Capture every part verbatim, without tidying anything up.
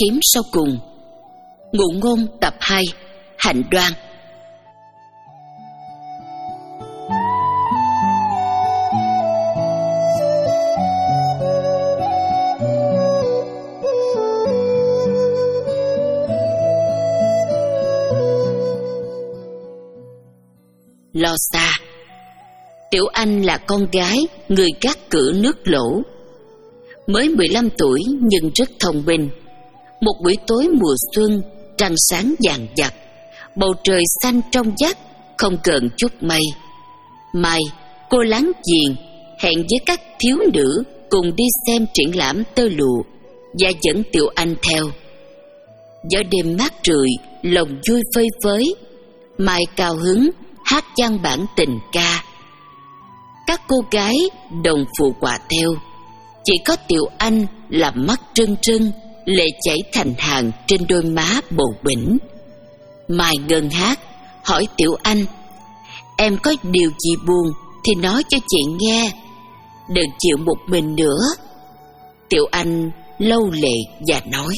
thím sau cùng. Ngụ ngôn tập hai, Hạnh Đoan. Lo xa. Tiểu Anh là con gái người gác cửa nước Lỗ. Mới mười lăm tuổi nhưng rất thông minh. Một buổi tối mùa xuân, trăng sáng vàng vặc, bầu trời xanh trong vắt, không gợn chút mây. Mai, cô láng giềng hẹn với các thiếu nữ cùng đi xem triển lãm tơ lụa và dẫn Tiểu Anh theo. Gió đêm mát rượi, lòng vui phơi phới. Mai cao hứng hát vang bản tình ca. Các cô gái đồng phụ họa theo. Chỉ có Tiểu Anh làm mắt trưng trưng, lệ chảy thành hàng trên đôi má bầu bĩnh. Mai ngân hát hỏi Tiểu Anh: "Em có điều gì buồn thì nói cho chị nghe, đừng chịu một mình nữa." Tiểu Anh lâu lệ và nói: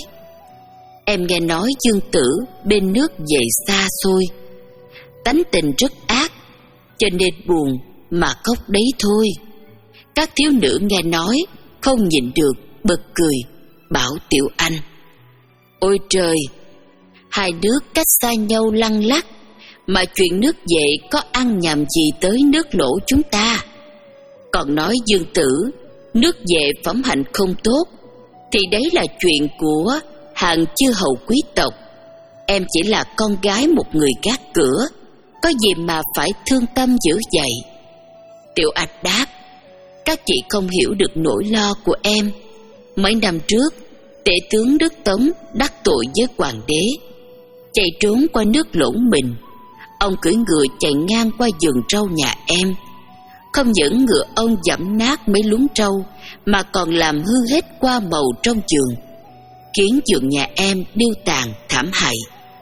"Em nghe nói Dương Tử bên nước về xa xôi, tánh tình rất ác, cho nên buồn mà khóc đấy thôi." Các thiếu nữ nghe nói không nhịn được bật cười, bảo Tiểu Anh: "Ôi trời, hai nước cách xa nhau lăng lắc, mà chuyện nước về có ăn nhầm gì tới nước Lỗ chúng ta. Còn nói Dương Tử nước về phẩm hạnh không tốt, thì đấy là chuyện của hàng chư hầu quý tộc. Em chỉ là con gái một người gác cửa, có gì mà phải thương tâm dữ vậy?" Tiểu Anh đáp: "Các chị không hiểu được nỗi lo của em. Mấy năm trước, tể tướng nước Tống đắc tội với hoàng đế, chạy trốn qua nước Lỗ mình. Ông cưỡi ngựa chạy ngang qua vườn trâu nhà em. Không những ngựa ông dẫm nát mấy luống trâu, mà còn làm hư hết hoa màu trong vườn, khiến vườn nhà em điêu tàn thảm hại.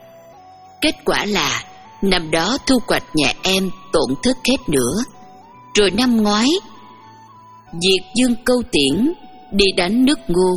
Kết quả là năm đó thu hoạch nhà em tổn thất hết nữa. Rồi năm ngoái, diệt Dương Câu Tiễn đi đánh nước Ngô.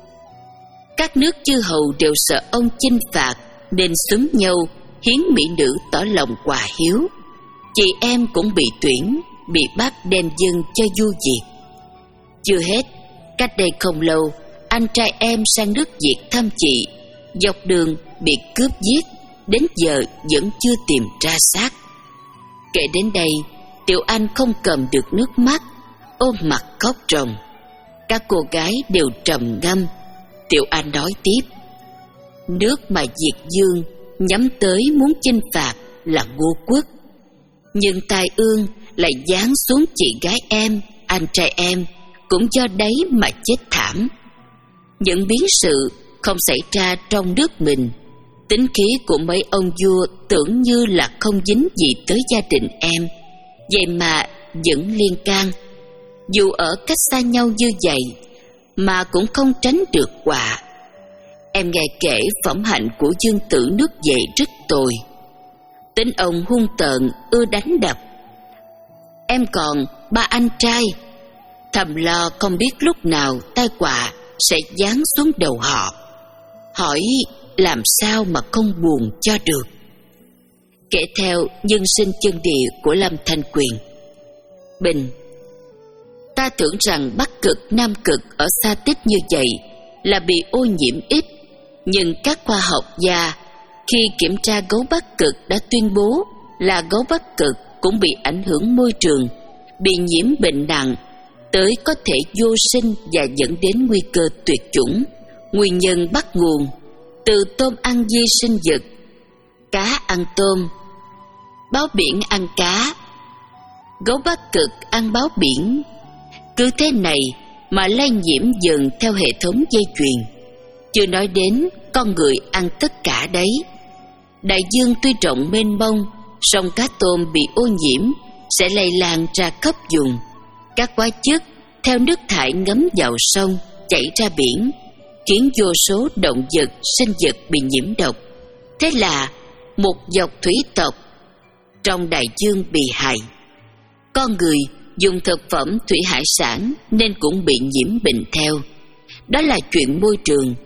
Các nước chư hầu đều sợ ông chinh phạt, nên xúm nhau hiến mỹ nữ tỏ lòng quà hiếu. Chị em cũng bị tuyển, bị bắt đem dâng cho vua Việt. Chưa hết, cách đây không lâu, anh trai em sang nước Việt thăm chị, dọc đường bị cướp giết, đến giờ vẫn chưa tìm ra xác." Kể đến đây, Tiểu Anh không cầm được nước mắt, ôm mặt khóc ròng. Các cô gái đều trầm ngâm. Tiểu Anh nói tiếp: "Nước mà diệt Dương nhắm tới muốn chinh phạt là Ngô quốc, nhưng tai ương lại giáng xuống chị gái em, anh trai em cũng do đấy mà chết thảm. Những biến sự không xảy ra trong nước mình, tính khí của mấy ông vua tưởng như là không dính gì tới gia đình em, vậy mà vẫn liên can. Dù ở cách xa nhau như vậy mà cũng không tránh được họa. Em nghe kể phẩm hạnh của Dương Tử nước về rất tồi. Tính ông hung tợn, ưa đánh đập. Em còn ba anh trai, thầm lo không biết lúc nào tai họa sẽ giáng xuống đầu họ. Hỏi làm sao mà không buồn cho được." Kể theo Nhân sinh chân địa của Lâm Thanh Quyền. Bình: "Ta tưởng rằng Bắc Cực, Nam Cực ở xa Tích như vậy là bị ô nhiễm ít, nhưng các khoa học gia khi kiểm tra gấu Bắc Cực đã tuyên bố là gấu Bắc Cực cũng bị ảnh hưởng môi trường, bị nhiễm bệnh nặng, tới có thể vô sinh và dẫn đến nguy cơ tuyệt chủng. Nguyên nhân bắt nguồn từ tôm ăn vi sinh vật, cá ăn tôm, báo biển ăn cá, gấu Bắc Cực ăn báo biển. Cứ thế này mà lây nhiễm dần theo hệ thống dây chuyền. Chưa nói đến con người ăn tất cả đấy. Đại dương tuy rộng mênh mông, sông cá tôm bị ô nhiễm sẽ lây lan ra khắp vùng. Các hóa chất theo nước thải ngấm vào sông, chảy ra biển, khiến vô số động vật, sinh vật bị nhiễm độc. Thế là một dọc thủy tộc trong đại dương bị hại. Con người dùng thực phẩm thủy hải sản nên cũng bị nhiễm bệnh theo. Đó là chuyện môi trường.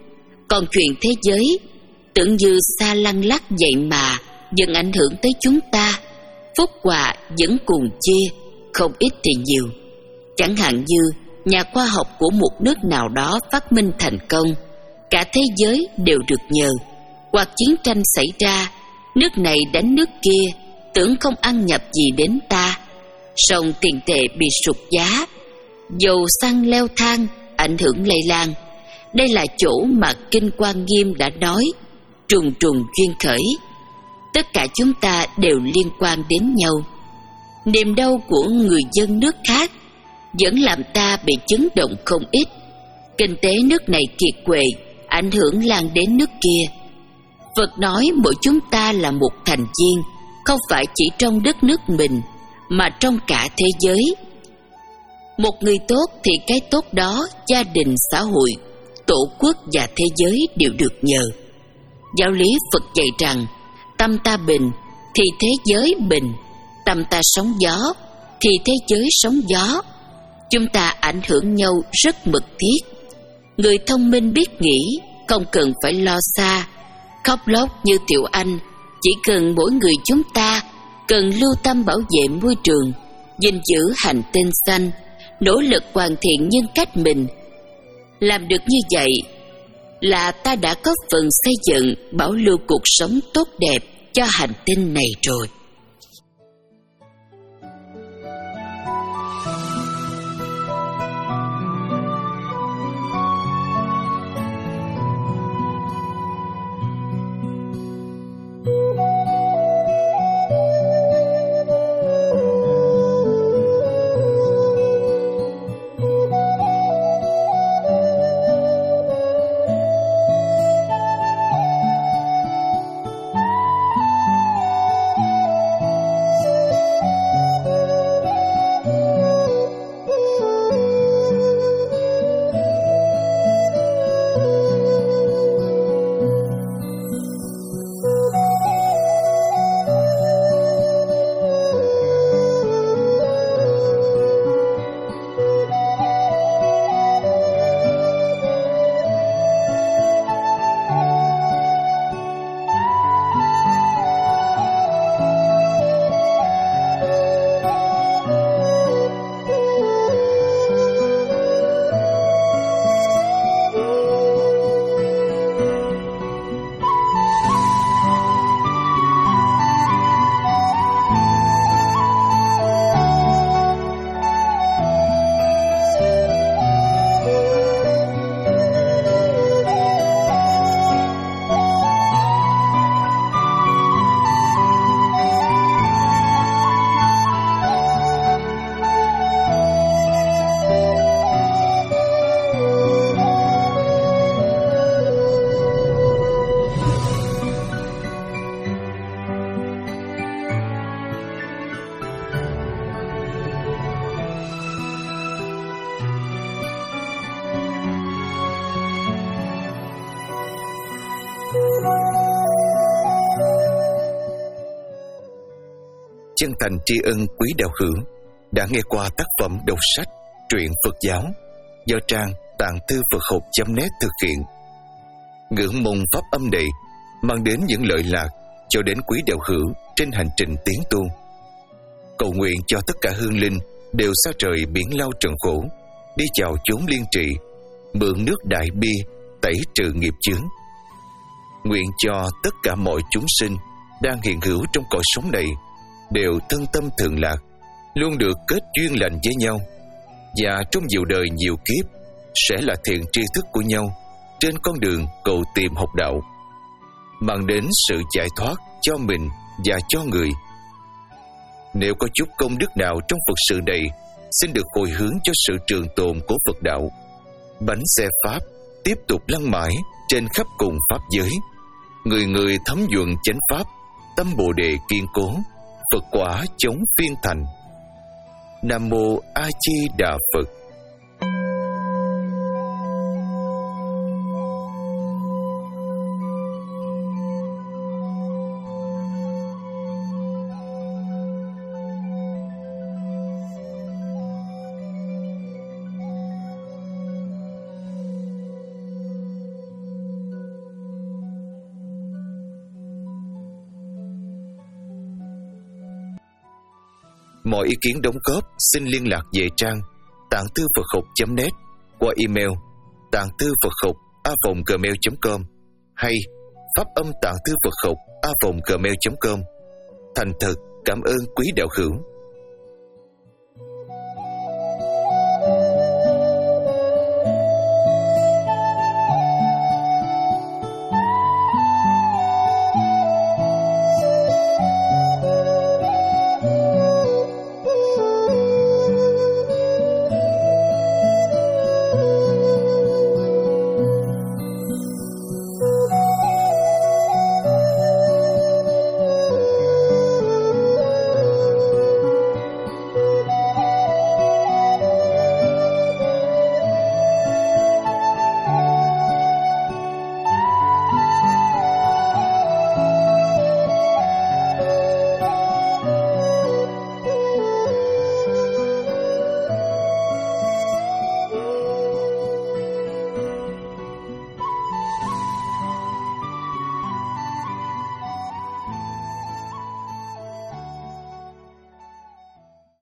Còn chuyện thế giới tưởng như xa lăng lắc vậy mà vẫn ảnh hưởng tới chúng ta. Phúc họa vẫn cùng chia, không ít thì nhiều. Chẳng hạn như nhà khoa học của một nước nào đó phát minh thành công, cả thế giới đều được nhờ. Hoặc chiến tranh xảy ra, nước này đánh nước kia, tưởng không ăn nhập gì đến ta. Song tiền tệ bị sụt giá, dầu xăng leo thang, ảnh hưởng lây lan. Đây là chỗ mà Kinh Quan Nghiêm đã nói, trùng trùng duyên khởi. Tất cả chúng ta đều liên quan đến nhau. Niềm đau của người dân nước khác vẫn làm ta bị chấn động không ít. Kinh tế nước này kiệt quệ, ảnh hưởng lan đến nước kia. Phật nói mỗi chúng ta là một thành viên, không phải chỉ trong đất nước mình, mà trong cả thế giới. Một người tốt thì cái tốt đó, gia đình, xã hội, tổ quốc và thế giới đều được nhờ. Giáo lý Phật dạy rằng, tâm ta bình thì thế giới bình, tâm ta sóng gió thì thế giới sóng gió. Chúng ta ảnh hưởng nhau rất mật thiết. Người thông minh biết nghĩ, không cần phải lo xa, khóc lóc như Tiểu Anh. Chỉ cần mỗi người chúng ta cần lưu tâm bảo vệ môi trường, gìn giữ hành tinh xanh, nỗ lực hoàn thiện nhân cách mình. Làm được như vậy là ta đã có phần xây dựng, bảo lưu cuộc sống tốt đẹp cho hành tinh này rồi. Chân thành tri ân quý đạo hữu đã nghe qua tác phẩm đọc sách truyện Phật giáo do trang tạng thư Phật học chấm net thực hiện. Ngưỡng mong pháp âm này mang đến những lợi lạc cho đến quý đạo hữu trên hành trình tiến tu. Cầu nguyện cho tất cả hương linh đều xa trời biển lao trần khổ, đi chào chốn liên trị, mượn nước đại bi tẩy trừ nghiệp chướng. Nguyện cho tất cả mọi chúng sinh đang hiện hữu trong cõi sống này đều thân tâm thường lạc, luôn được kết duyên lành với nhau, và trong nhiều đời nhiều kiếp sẽ là thiện tri thức của nhau trên con đường cầu tìm học đạo, mang đến sự giải thoát cho mình và cho người. Nếu có chút công đức nào trong Phật sự này, xin được hồi hướng cho sự trường tồn của Phật đạo. Bánh xe Pháp tiếp tục lăn mãi trên khắp cùng Pháp giới, người người thấm nhuận chánh Pháp, tâm Bồ Đề kiên cố, Phật quả chống phiên thành. Nam Mô A Di Đà Phật. Mọi ý kiến đóng góp xin liên lạc về trang tạng thư Phật học chấm net qua email tạng thư Phật học a vòng gmail chấm com hay pháp âm tạng thư Phật học a vòng gmail chấm com. Thành thật cảm ơn quý đạo hữu.